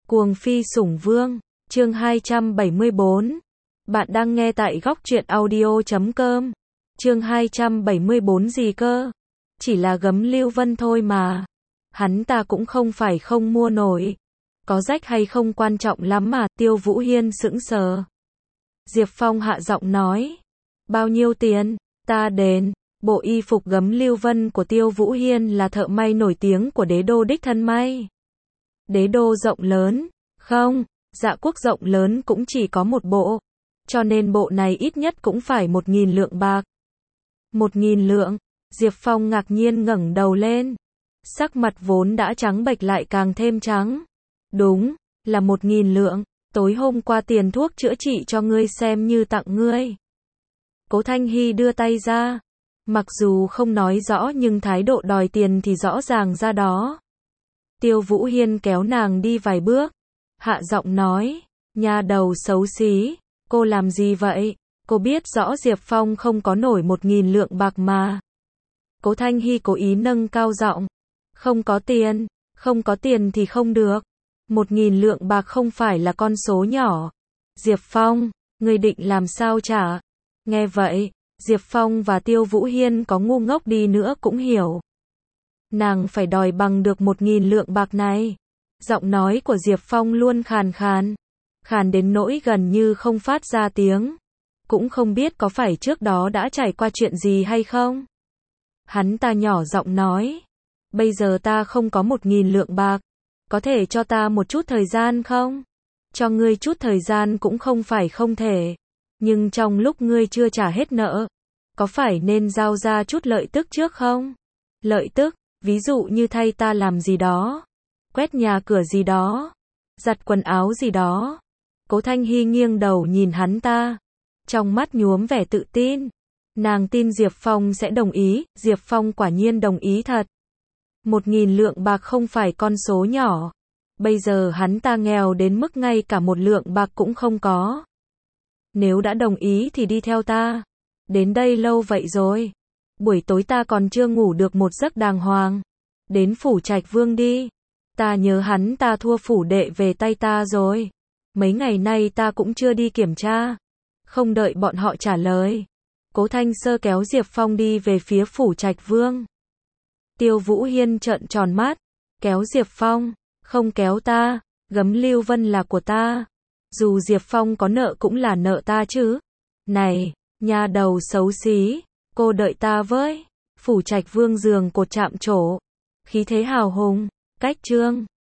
Cuồng phi sủng vương, chương 274. Bạn đang nghe tại góc truyện audio.com. Chương 274 gì cơ? Chỉ là gấm lưu vân thôi mà. Hắn ta cũng không phải không mua nổi. Có rách hay không quan trọng lắm mà. Tiêu Vũ Hiên sững sờ. Diệp Phong hạ giọng nói. Bao nhiêu tiền? Ta đền. Bộ y phục gấm lưu vân của Tiêu Vũ Hiên là thợ may nổi tiếng của đế đô đích thân may. Đế đô rộng lớn, không, Dạ quốc rộng lớn cũng chỉ có một bộ, cho nên bộ này ít nhất cũng phải 1.000 lượng bạc. 1.000 lượng, Diệp Phong ngạc nhiên ngẩng đầu lên, sắc mặt vốn đã trắng bệch lại càng thêm trắng. Đúng, là 1.000 lượng, tối hôm qua tiền thuốc chữa trị cho ngươi xem như tặng ngươi. Cố Thanh Hy đưa tay ra, mặc dù không nói rõ nhưng thái độ đòi tiền thì rõ ràng ra đó. Tiêu Vũ Hiên kéo nàng đi vài bước, hạ giọng nói, nha đầu xấu xí, cô làm gì vậy? Cô biết rõ Diệp Phong không có nổi 1.000 lượng bạc mà. Cố Thanh Hy cố ý nâng cao giọng, không có tiền thì không được. 1.000 lượng bạc không phải là con số nhỏ. Diệp Phong, ngươi định làm sao trả? Nghe vậy, Diệp Phong và Tiêu Vũ Hiên có ngu ngốc đi nữa cũng hiểu. Nàng phải đòi bằng được 1.000 lượng bạc này. Giọng nói của Diệp Phong luôn khàn khàn đến nỗi gần như không phát ra tiếng. Cũng không biết có phải trước đó đã trải qua chuyện gì hay không. Hắn ta nhỏ giọng nói, bây giờ ta không có 1.000 lượng bạc, có thể cho ta một chút thời gian không? Cho ngươi chút thời gian cũng không phải không thể, nhưng trong lúc ngươi chưa trả hết nợ, có phải nên giao ra chút lợi tức trước không? Lợi tức, ví dụ như thay ta làm gì đó, quét nhà cửa gì đó, giặt quần áo gì đó. Cố Thanh Hy nghiêng đầu nhìn hắn ta, trong mắt nhuốm vẻ tự tin. Nàng tin Diệp Phong sẽ đồng ý, Diệp Phong quả nhiên đồng ý thật. 1.000 lượng bạc không phải con số nhỏ. Bây giờ hắn ta nghèo đến mức ngay cả 1 lượng bạc cũng không có. Nếu đã đồng ý thì đi theo ta. Đến đây lâu vậy rồi. Buổi tối ta còn chưa ngủ được một giấc đàng hoàng. Đến phủ Trạch Vương đi. Ta nhớ hắn ta thua phủ đệ về tay ta rồi. Mấy ngày nay ta cũng chưa đi kiểm tra. Không đợi bọn họ trả lời, Cố Thanh Sơ kéo Diệp Phong đi về phía phủ Trạch Vương. Tiêu Vũ Hiên trợn tròn mắt, kéo Diệp Phong, không kéo ta, gấm lưu vân là của ta. Dù Diệp Phong có nợ cũng là nợ ta chứ. Này, nha đầu xấu xí, cô đợi ta với. Phủ Trạch Vương giường cột chạm trổ, khí thế hào hùng, cách trương.